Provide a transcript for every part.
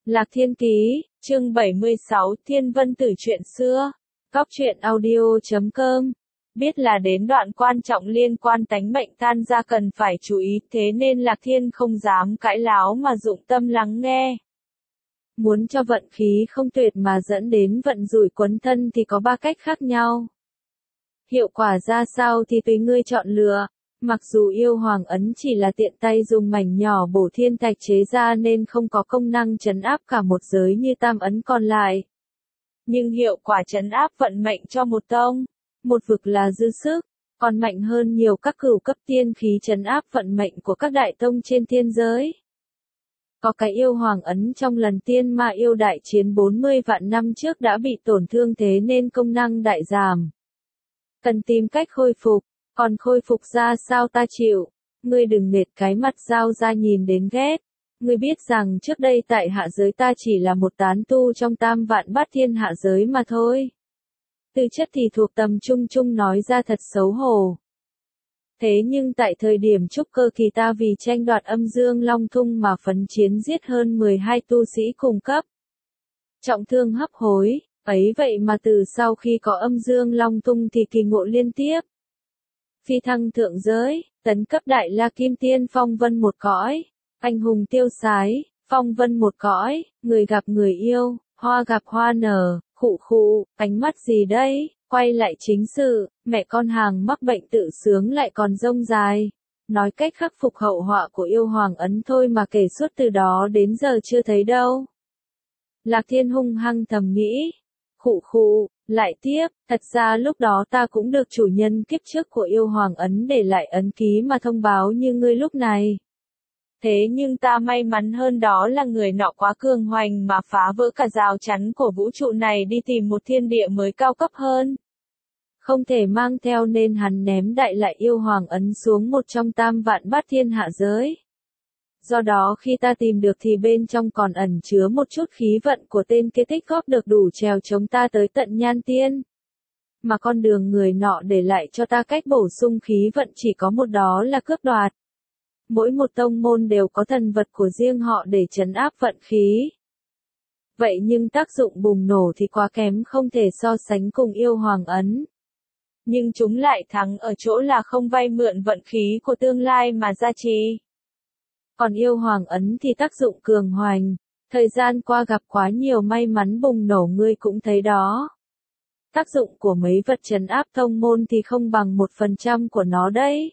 Lạc Thiên Ký, chương 76, Thiên Vân Tử chuyện xưa. Góc truyện audio.com. Biết là đến đoạn quan trọng liên quan tánh mệnh tan ra cần phải chú ý, thế nên Lạc Thiên không dám cãi láo mà dụng tâm lắng nghe. Muốn cho vận khí không tuyệt mà dẫn đến vận rủi quấn thân thì có 3 cách khác nhau. Hiệu quả ra sao thì tùy ngươi chọn lựa. Mặc dù yêu hoàng ấn chỉ là tiện tay dùng mảnh nhỏ bổ thiên thạch chế ra nên không có công năng trấn áp cả một giới như tam ấn còn lại. Nhưng hiệu quả trấn áp vận mệnh cho một tông, một vực là dư sức, còn mạnh hơn nhiều các cửu cấp tiên khí trấn áp vận mệnh của các đại tông trên thiên giới. Có cái yêu hoàng ấn trong lần tiên ma yêu đại chiến 40 vạn năm trước đã bị tổn thương thế nên công năng đại giảm. Cần tìm cách khôi phục. Còn khôi phục ra sao ta chịu, ngươi đừng nệt cái mặt dao ra nhìn đến ghét. Ngươi biết rằng trước đây tại hạ giới ta chỉ là một tán tu trong tam vạn bát thiên hạ giới mà thôi. Tư chất thì thuộc tầm trung trung nói ra thật xấu hổ. Thế nhưng tại thời điểm trúc cơ kỳ ta vì tranh đoạt âm dương long thung mà phấn chiến giết hơn 12 tu sĩ cùng cấp. Trọng thương hấp hối, ấy vậy mà từ sau khi có âm dương long thung thì kỳ ngộ liên tiếp. Phi thăng thượng giới, tấn cấp đại la kim tiên phong vân một cõi, anh hùng tiêu sái, phong vân một cõi, người gặp người yêu, hoa gặp hoa nở, khụ, ánh mắt gì đây, quay lại chính sự, mẹ con hàng mắc bệnh tự sướng lại còn rông dài. Nói cách khắc phục hậu họa của yêu hoàng ấn thôi mà kể suốt từ đó đến giờ chưa thấy đâu. Lạc Thiên hung hăng thầm nghĩ, khụ. Lại tiếp, thật ra lúc đó ta cũng được chủ nhân kiếp trước của yêu hoàng ấn để lại ấn ký mà thông báo như ngươi lúc này. Thế nhưng ta may mắn hơn đó là người nọ quá cường hoành mà phá vỡ cả rào chắn của vũ trụ này đi tìm một thiên địa mới cao cấp hơn. Không thể mang theo nên hắn ném đại lại yêu hoàng ấn xuống một trong tam vạn bát thiên hạ giới. Do đó khi ta tìm được thì bên trong còn ẩn chứa một chút khí vận của tên kia tích góp được đủ trèo chống ta tới tận nhan tiên. Mà con đường người nọ để lại cho ta cách bổ sung khí vận chỉ có một đó là cướp đoạt. Mỗi một tông môn đều có thần vật của riêng họ để trấn áp vận khí. Vậy nhưng tác dụng bùng nổ thì quá kém không thể so sánh cùng yêu hoàng ấn. Nhưng chúng lại thắng ở chỗ là không vay mượn vận khí của tương lai mà gia trì. Còn yêu hoàng ấn thì tác dụng cường hoành, thời gian qua gặp quá nhiều may mắn bùng nổ ngươi cũng thấy đó. Tác dụng của mấy vật trấn áp tông môn thì không bằng 1% của nó đấy.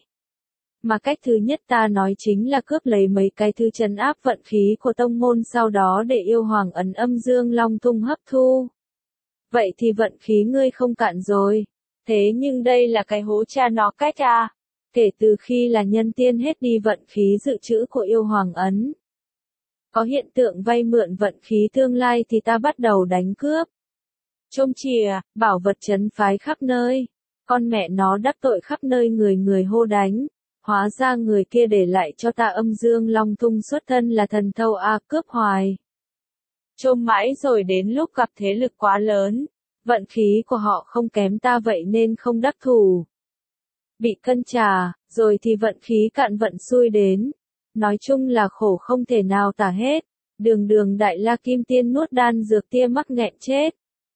Mà cách thứ nhất ta nói chính là cướp lấy mấy cái thứ trấn áp vận khí của tông môn sau đó để yêu hoàng ấn âm dương long thung hấp thu. Vậy thì vận khí ngươi không cạn rồi. Thế nhưng đây là cái hố cha nó cách à. Kể từ khi là nhân tiên hết đi vận khí dự trữ của yêu hoàng ấn. Có hiện tượng vay mượn vận khí tương lai thì ta bắt đầu đánh cướp. Trông chìa, bảo vật trấn phái khắp nơi. Con mẹ nó đắc tội khắp nơi người hô đánh. Hóa ra người kia để lại cho ta âm dương long thung xuất thân là thần thâu cướp hoài. Trông mãi rồi đến lúc gặp thế lực quá lớn. Vận khí của họ không kém ta vậy nên không đắc thủ. Bị cân trà, rồi thì vận khí cạn vận xui đến. Nói chung là khổ không thể nào tả hết. Đường đại la kim tiên nuốt đan dược tia mắc nghẹn chết.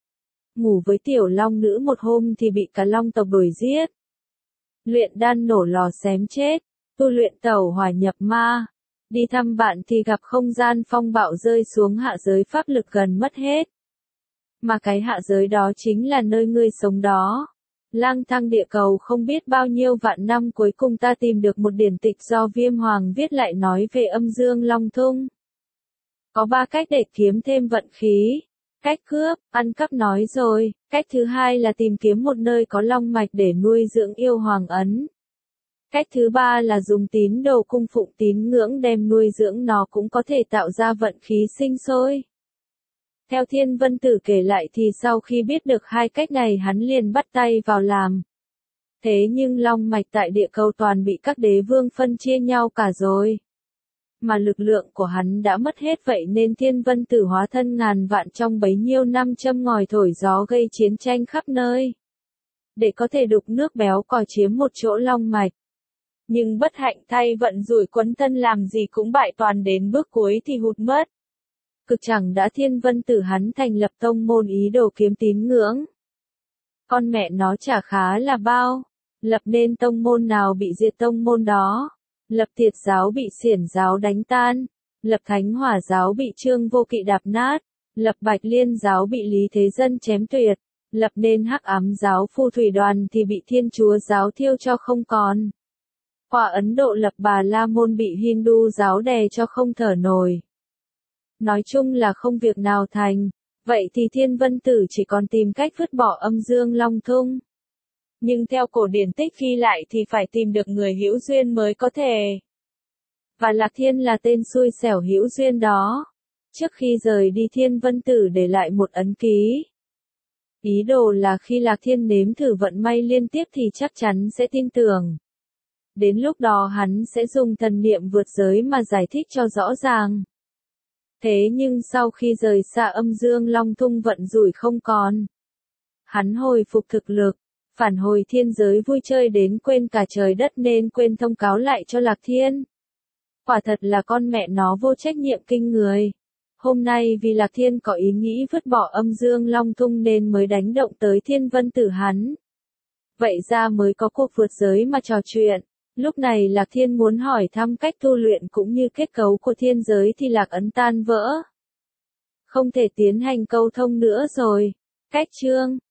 Ngủ với tiểu long nữ một hôm thì bị cả long tộc đuổi giết. Luyện đan nổ lò xém chết. Tu luyện tẩu hỏa nhập ma. Đi thăm bạn thì gặp không gian phong bạo rơi xuống hạ giới pháp lực gần mất hết. Mà cái hạ giới đó chính là nơi ngươi sống đó. Lang thang địa cầu không biết bao nhiêu vạn năm cuối cùng ta tìm được một điển tịch do Viêm Hoàng viết lại nói về âm dương long thung. Có 3 cách để kiếm thêm vận khí. Cách cướp, ăn cắp nói rồi. Cách thứ hai là tìm kiếm một nơi có long mạch để nuôi dưỡng yêu hoàng ấn. Cách thứ ba là dùng tín đồ cung phụng tín ngưỡng đem nuôi dưỡng nó cũng có thể tạo ra vận khí sinh sôi. Theo Thiên Vân Tử kể lại thì sau khi biết được 2 cách này hắn liền bắt tay vào làm. Thế nhưng long mạch tại địa cầu toàn bị các đế vương phân chia nhau cả rồi. Mà lực lượng của hắn đã mất hết vậy nên Thiên Vân Tử hóa thân ngàn vạn trong bấy nhiêu năm châm ngòi thổi gió gây chiến tranh khắp nơi. Để có thể đục nước béo cò chiếm một chỗ long mạch. Nhưng bất hạnh thay vận rủi quấn thân làm gì cũng bại toàn đến bước cuối thì hụt mất. cực chẳng đã Thiên Vân Tử hắn thành lập tông môn ý đồ kiếm tín ngưỡng. Con mẹ nó chả khá là bao, lập nên tông môn nào bị diệt tông môn đó, lập Tiệt giáo bị Xiển giáo đánh tan, lập Thánh Hỏa giáo bị Trương Vô Kỵ đạp nát, lập Bạch Liên giáo bị Lý Thế Dân chém tuyệt, lập nên Hắc Ám giáo Phù Thủy đoàn thì bị Thiên Chúa giáo thiêu cho không còn. Qua Ấn Độ lập Bà La Môn bị Hindu giáo đè cho không thở nổi. Nói chung là không việc nào thành, vậy thì Thiên Vân Tử chỉ còn tìm cách vứt bỏ Âm Dương Long Thung. Nhưng theo cổ điển tích ghi lại thì phải tìm được người hữu duyên mới có thể. Và Lạc Thiên là tên xui xẻo hữu duyên đó. Trước khi rời đi Thiên Vân Tử để lại một ấn ký. Ý đồ là khi Lạc Thiên nếm thử vận may liên tiếp thì chắc chắn sẽ tin tưởng. Đến lúc đó hắn sẽ dùng thần niệm vượt giới mà giải thích cho rõ ràng. Thế nhưng sau khi rời xa Âm Dương Long Thung vận rủi không còn. Hắn hồi phục thực lực, phản hồi thiên giới vui chơi đến quên cả trời đất nên quên thông cáo lại cho Lạc Thiên. Quả thật là con mẹ nó vô trách nhiệm kinh người. Hôm nay vì Lạc Thiên có ý nghĩ vứt bỏ Âm Dương Long Thung nên mới đánh động tới Thiên Vân Tử hắn. Vậy ra mới có cuộc vượt giới mà trò chuyện. Lúc này Lạc Thiên muốn hỏi thăm cách tu luyện cũng như kết cấu của thiên giới thì Lạc Ấn tan vỡ. Không thể tiến hành câu thông nữa rồi. Cách chương